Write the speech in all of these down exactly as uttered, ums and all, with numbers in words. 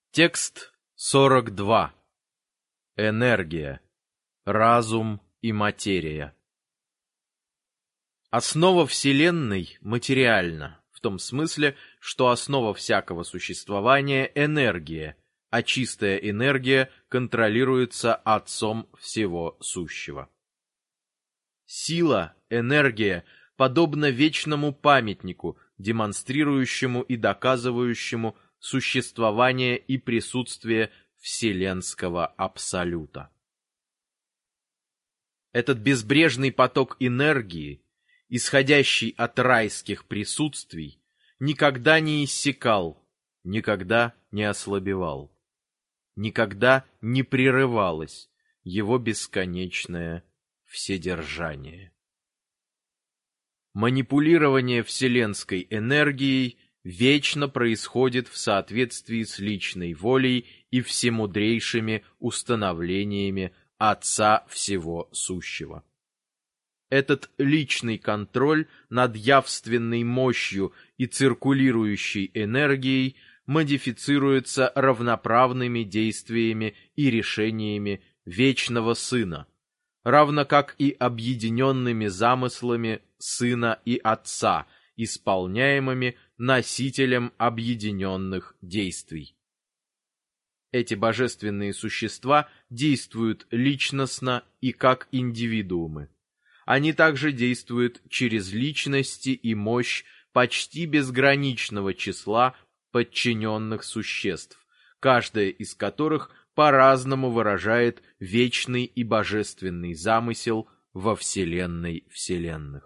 Текст сорок два. Энергия, разум и материя. Основа Вселенной материальна, в том смысле, что основа всякого существования — энергия, а чистая энергия контролируется Отцом всего сущего. Сила, энергия, подобна вечному памятнику, демонстрирующему и доказывающему существование и присутствие вселенского абсолюта. Этот безбрежный поток энергии, исходящий от райских присутствий, никогда не иссякал, никогда не ослабевал, никогда не прерывалось его бесконечное вседержание. Манипулирование вселенской энергией вечно происходит в соответствии с личной волей и всемудрейшими установлениями Отца всего сущего. Этот личный контроль над явственной мощью и циркулирующей энергией модифицируется равноправными действиями и решениями Вечного Сына, равно как и объединенными замыслами Сына и Отца, исполняемыми носителем объединенных действий. Эти божественные существа действуют личностно и как индивидуумы. Они также действуют через личности и мощь почти безграничного числа подчиненных существ, каждая из которых по-разному выражает вечный и божественный замысел во вселенной вселенных.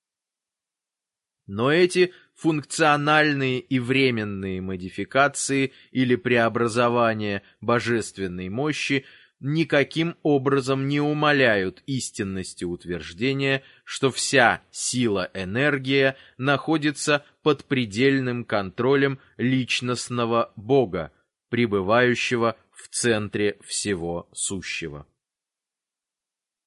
Но эти функциональные и временные модификации или преобразования божественной мощи никаким образом не умаляют истинности утверждения, что вся сила-энергия находится под предельным контролем личностного Бога, пребывающего в центре всего сущего.